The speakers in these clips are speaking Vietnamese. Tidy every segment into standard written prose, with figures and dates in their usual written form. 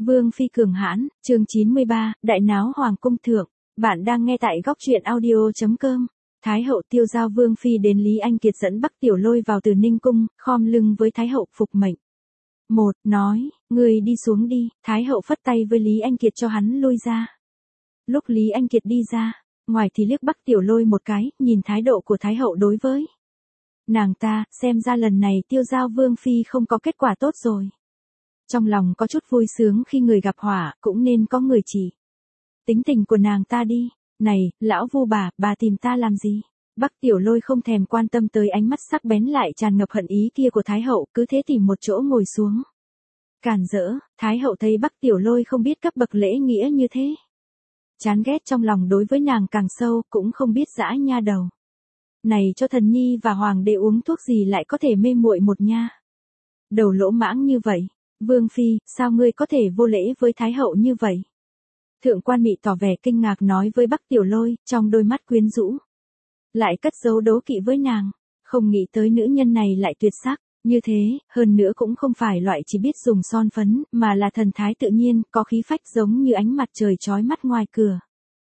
Vương phi cường hãn, chương 93, đại náo hoàng cung thượng. Bạn đang nghe tại góc truyện audio.com. Thái hậu tiêu giao Vương phi đến Lý Anh Kiệt dẫn Bắc Tiểu Lôi vào Từ Ninh cung, khom lưng với Thái hậu phục mệnh. Một, nói, người đi xuống đi, Thái hậu phất tay với Lý Anh Kiệt cho hắn lui ra. Lúc Lý Anh Kiệt đi ra, ngoài thì liếc Bắc Tiểu Lôi một cái, nhìn thái độ của Thái hậu đối với nàng ta, xem ra lần này tiêu giao Vương phi không có kết quả tốt rồi. Trong lòng có chút vui sướng khi người gặp họa, cũng nên có người chỉ. Tính tình của nàng ta đi, này, lão vu bà tìm ta làm gì? Bắc Tiểu Lôi không thèm quan tâm tới ánh mắt sắc bén lại tràn ngập hận ý kia của Thái hậu, cứ thế tìm một chỗ ngồi xuống. Càn rỡ, Thái hậu thấy Bắc Tiểu Lôi không biết cấp bậc lễ nghĩa như thế. Chán ghét trong lòng đối với nàng càng sâu, cũng không biết dã nha đầu. Này cho thần nhi và hoàng đế uống thuốc gì lại có thể mê muội một nha. Đầu lỗ mãng như vậy. Vương phi, sao ngươi có thể vô lễ với Thái hậu như vậy? Thượng quan Mị tỏ vẻ kinh ngạc nói với Bắc Tiểu Lôi, trong đôi mắt quyến rũ. Lại cất giấu đố kỵ với nàng, không nghĩ tới nữ nhân này lại tuyệt sắc, như thế, hơn nữa cũng không phải loại chỉ biết dùng son phấn, mà là thần thái tự nhiên, có khí phách giống như ánh mặt trời chói mắt ngoài cửa.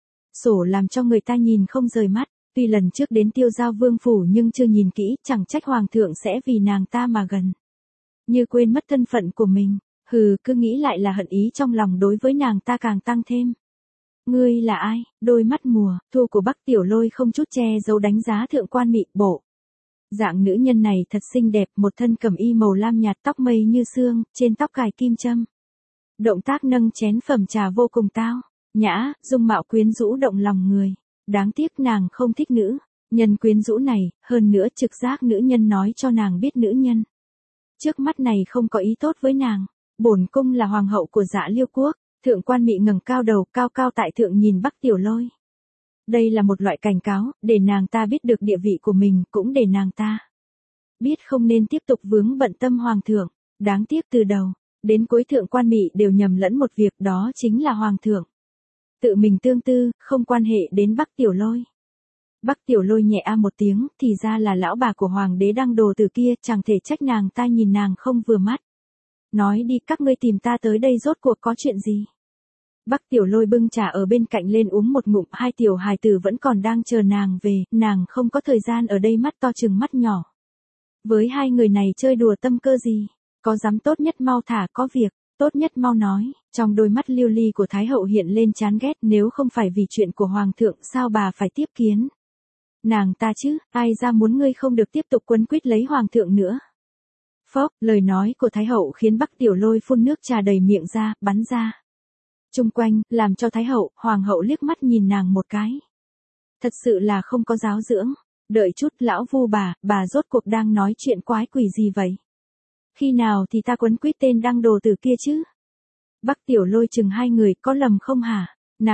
Sổ làm cho người ta nhìn không rời mắt, tuy lần trước đến tiêu giao vương phủ nhưng chưa nhìn kỹ, chẳng trách hoàng thượng sẽ vì nàng ta mà gần. Như quên mất thân phận của mình, cứ nghĩ lại là hận ý trong lòng đối với nàng ta càng tăng thêm. Ngươi là ai? Đôi mắt mùa, thu của Bắc Tiểu Lôi không chút che giấu đánh giá thượng quan Mị bộ. Dạng nữ nhân này thật xinh đẹp, một thân cẩm y màu lam nhạt, tóc mây như sương, trên tóc cài kim châm. Động tác nâng chén phẩm trà vô cùng tao, nhã, dung mạo quyến rũ động lòng người. Đáng tiếc nàng không thích nữ nhân quyến rũ này, hơn nữa trực giác nữ nhân nói cho nàng biết nữ nhân trước mắt này không có ý tốt với nàng. Bổn cung là hoàng hậu của Dạ Liêu quốc. Thượng quan Mị ngẩng cao đầu, cao cao tại thượng nhìn Bắc Tiểu Lôi. Đây là một loại cảnh cáo, để nàng ta biết được địa vị của mình, cũng để nàng ta biết không nên tiếp tục vướng bận tâm hoàng thượng. Đáng tiếc từ đầu đến cuối thượng quan Mị đều nhầm lẫn một việc, đó chính là hoàng thượng tự mình tương tư, không quan hệ đến Bắc Tiểu Lôi. Bắc Tiểu Lôi nhẹ a một tiếng, thì ra là lão bà của hoàng đế Đăng Đồ Tử kia, chẳng thể trách nàng ta nhìn nàng không vừa mắt. Nói đi, các ngươi tìm ta tới đây rốt cuộc có chuyện gì? Bắc Tiểu Lôi bưng trà ở bên cạnh lên uống một ngụm, hai tiểu hài tử vẫn còn đang chờ nàng về, nàng không có thời gian ở đây, mắt to chừng mắt nhỏ. Với hai người này chơi đùa tâm cơ gì? Có dám tốt nhất mau thả, có việc tốt nhất mau nói. Trong đôi mắt lưu ly của Thái hậu hiện lên chán ghét, nếu không phải vì chuyện của hoàng thượng sao bà phải tiếp kiến nàng ta chứ, ai ra muốn ngươi không được tiếp tục quấn quýt lấy hoàng thượng nữa. Phốc, lời nói của Thái hậu khiến Bắc Tiểu Lôi phun nước trà đầy miệng ra, bắn ra chung quanh, làm cho Thái hậu, hoàng hậu liếc mắt nhìn nàng một cái. Thật sự là không có giáo dưỡng. Đợi chút, lão vu bà rốt cuộc đang nói chuyện quái quỷ gì vậy? Khi nào thì ta quấn quýt tên Đăng Đồ Tử kia chứ? Bắc Tiểu Lôi chừng hai người, có lầm không hả?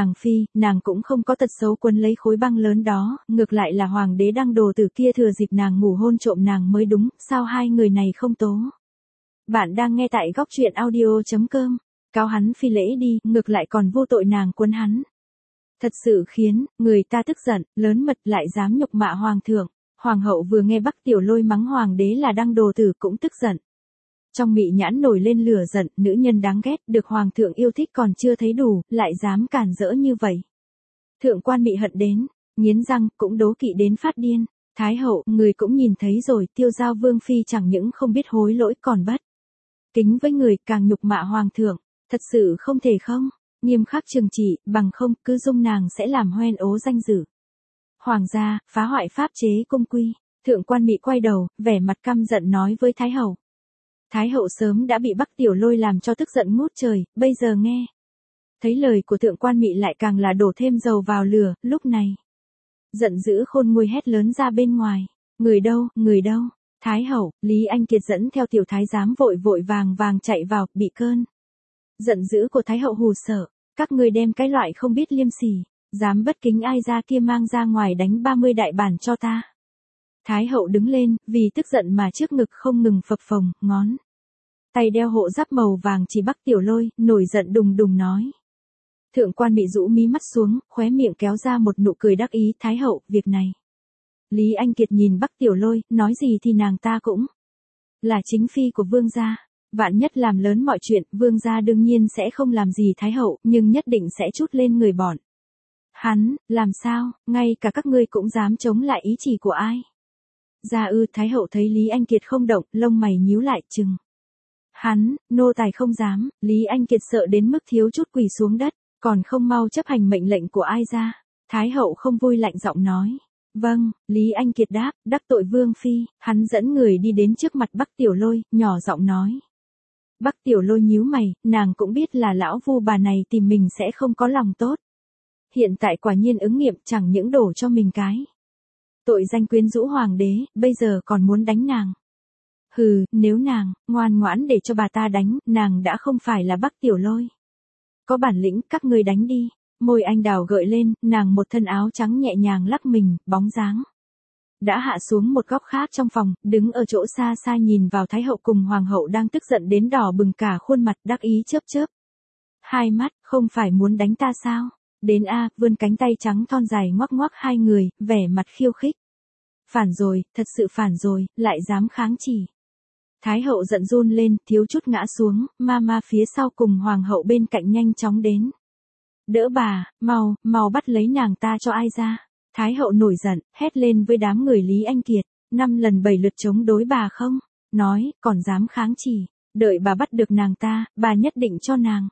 Nàng cũng không có tật xấu quấn lấy khối băng lớn đó, ngược lại là hoàng đế Đăng Đồ Tử kia thừa dịp nàng ngủ hôn trộm nàng mới đúng, sao hai người này không tố? Bạn đang nghe tại góc truyện audio.com. Cáo hắn phi lễ đi, ngược lại còn vô tội nàng quấn hắn. Thật sự khiến người ta tức giận, lớn mật lại dám nhục mạ hoàng thượng. Hoàng hậu vừa nghe Bắc Tiểu Lôi mắng hoàng đế là Đăng Đồ Tử cũng tức giận. Trong Mị nhãn nổi lên lửa giận, nữ nhân đáng ghét, được hoàng thượng yêu thích còn chưa thấy đủ, lại dám cản rỡ như vậy. Thượng quan Mị hận đến nghiến răng, cũng đố kỵ đến phát điên. Thái hậu, người cũng nhìn thấy rồi, tiêu giao vương phi chẳng những không biết hối lỗi còn bất kính với người, càng nhục mạ hoàng thượng. Thật sự không thể không nghiêm khắc trừng trị, bằng không cứ dung nàng sẽ làm hoen ố danh dự hoàng gia, phá hoại pháp chế cung quy. Thượng quan Mị quay đầu, vẻ mặt căm giận nói với Thái hậu. Thái hậu sớm đã bị Bắc Tiểu Lôi làm cho tức giận ngút trời, bây giờ nghe thấy lời của thượng quan Mị lại càng là đổ thêm dầu vào lửa. Lúc này giận dữ khôn nguôi hét lớn ra bên ngoài. Người đâu? Thái hậu, Lý Anh Kiệt dẫn theo tiểu thái giám vội vàng chạy vào, bị cơn giận dữ của Thái hậu hù sợ. Các ngươi đem cái loại không biết liêm sỉ, dám bất kính ai ra kia mang ra ngoài đánh 30 đại bản cho ta. Thái hậu đứng lên, vì tức giận mà trước ngực không ngừng phập phồng, ngón tay đeo hộ giáp màu vàng chỉ Bắc Tiểu Lôi, nổi giận đùng đùng nói. Thượng quan Mị rũ mí mắt xuống, khóe miệng kéo ra một nụ cười đắc ý. Thái hậu, việc này. Lý Anh Kiệt nhìn Bắc Tiểu Lôi, nói gì thì nàng ta cũng là chính phi của vương gia. Vạn nhất làm lớn mọi chuyện, vương gia đương nhiên sẽ không làm gì Thái hậu, nhưng nhất định sẽ trút lên người bọn hắn, làm sao, ngay cả các ngươi cũng dám chống lại ý chỉ của ai. Gia ư, Thái hậu thấy Lý Anh Kiệt không động, lông mày nhíu lại chừng. Hắn, nô tài không dám, Lý Anh Kiệt sợ đến mức thiếu chút quỳ xuống đất, còn không mau chấp hành mệnh lệnh của ai ra. Thái hậu không vui lạnh giọng nói. Vâng, Lý Anh Kiệt đáp, đắc tội vương phi, hắn dẫn người đi đến trước mặt Bắc Tiểu Lôi, nhỏ giọng nói. Bắc Tiểu Lôi nhíu mày, nàng cũng biết là lão vu bà này tìm mình sẽ không có lòng tốt. Hiện tại quả nhiên ứng nghiệm, chẳng những đổ cho mình cái tội danh quyến rũ hoàng đế, bây giờ còn muốn đánh nàng. Hừ, nếu nàng ngoan ngoãn để cho bà ta đánh, nàng đã không phải là Bắc Tiểu Lôi. Có bản lĩnh, các ngươi đánh đi. Môi anh đào gợi lên, nàng một thân áo trắng nhẹ nhàng lắc mình, bóng dáng đã hạ xuống một góc khác trong phòng, đứng ở chỗ xa xa nhìn vào Thái hậu cùng hoàng hậu đang tức giận đến đỏ bừng cả khuôn mặt, đắc ý chớp chớp hai mắt, không phải muốn đánh ta sao? Đến a, vươn cánh tay trắng thon dài ngoắc ngoắc hai người, vẻ mặt khiêu khích. Phản rồi, thật sự phản rồi, lại dám kháng chỉ. Thái hậu giận run lên, thiếu chút ngã xuống, ma phía sau cùng hoàng hậu bên cạnh nhanh chóng đến. Đỡ bà, mau bắt lấy nàng ta cho ai ra. Thái hậu nổi giận, hét lên với đám người Lý Anh Kiệt, 5 lần 7 lượt chống đối bà không? Nói, còn dám kháng chỉ, đợi bà bắt được nàng ta, bà nhất định cho nàng.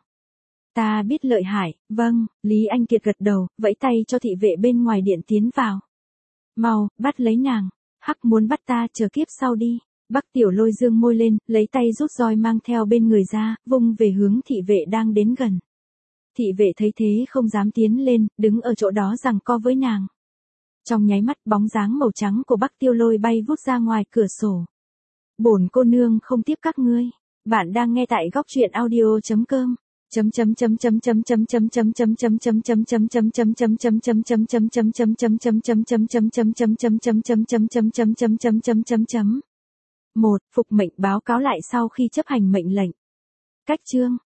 Ta biết lợi hại, vâng, Lý Anh Kiệt gật đầu, vẫy tay cho thị vệ bên ngoài điện tiến vào. Mau, bắt lấy nàng, hắc muốn bắt ta, chờ kiếp sau đi. Bắc Tiểu Lôi dương môi lên, lấy tay rút roi mang theo bên người ra, vung về hướng thị vệ đang đến gần. Thị vệ thấy thế không dám tiến lên, đứng ở chỗ đó giằng co với nàng. Trong nháy mắt, bóng dáng màu trắng của Bắc Tiêu Lôi bay vút ra ngoài cửa sổ. Bổn cô nương không tiếp các ngươi. Bạn đang nghe tại góc truyện audio.com. Một, phục mệnh báo cáo lại sau khi chấp hành mệnh lệnh. Cách chương